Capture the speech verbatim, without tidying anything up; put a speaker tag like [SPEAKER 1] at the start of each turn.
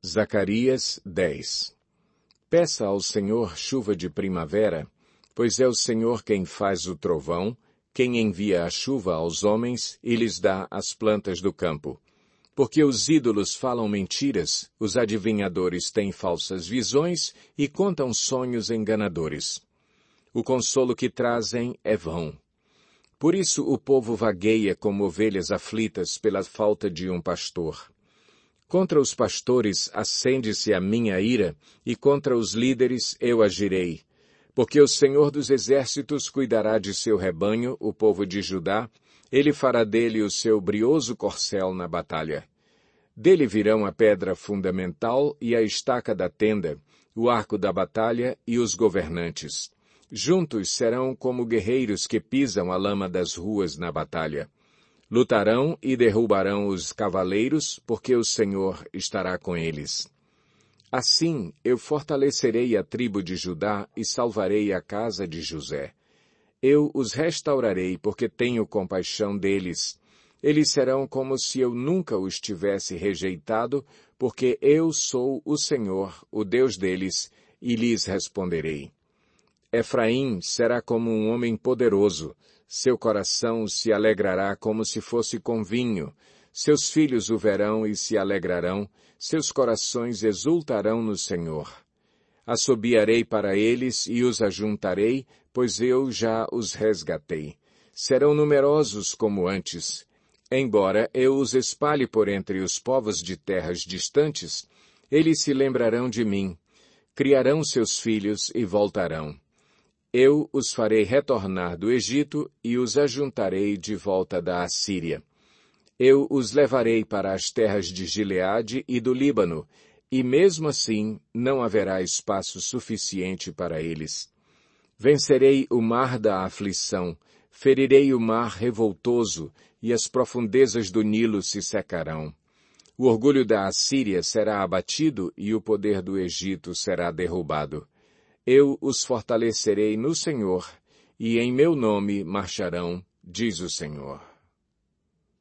[SPEAKER 1] Zacarias dez. Peça ao Senhor chuva de primavera, pois é o Senhor quem faz o trovão, quem envia a chuva aos homens e lhes dá as plantas do campo. Porque os ídolos falam mentiras, os adivinhadores têm falsas visões e contam sonhos enganadores. O consolo que trazem é vão. Por isso o povo vagueia como ovelhas aflitas pela falta de um pastor. Contra os pastores acende-se a minha ira, e contra os líderes eu agirei. Porque o Senhor dos Exércitos cuidará de seu rebanho, o povo de Judá, ele fará dele o seu brioso corcel na batalha. Dele virão a pedra fundamental e a estaca da tenda, o arco da batalha e os governantes. Juntos serão como guerreiros que pisam a lama das ruas na batalha. Lutarão e derrubarão os cavaleiros, porque o Senhor estará com eles. Assim eu fortalecerei a tribo de Judá e salvarei a casa de José. Eu os restaurarei, porque tenho compaixão deles. Eles serão como se eu nunca os tivesse rejeitado, porque eu sou o Senhor, o Deus deles, e lhes responderei. Efraim será como um homem poderoso. Seu coração se alegrará como se fosse com vinho. Seus filhos o verão e se alegrarão. Seus corações exultarão no Senhor. Assobiarei para eles e os ajuntarei, pois eu já os resgatei. Serão numerosos como antes. Embora eu os espalhe por entre os povos de terras distantes, eles se lembrarão de mim. Criarão seus filhos e voltarão. Eu os farei retornar do Egito e os ajuntarei de volta da Assíria. Eu os levarei para as terras de Gileade e do Líbano, e mesmo assim não haverá espaço suficiente para eles. Vencerei o mar da aflição, ferirei o mar revoltoso, e as profundezas do Nilo se secarão. O orgulho da Assíria será abatido e o poder do Egito será derrubado. Eu os fortalecerei no Senhor, e em meu nome marcharão, diz o Senhor.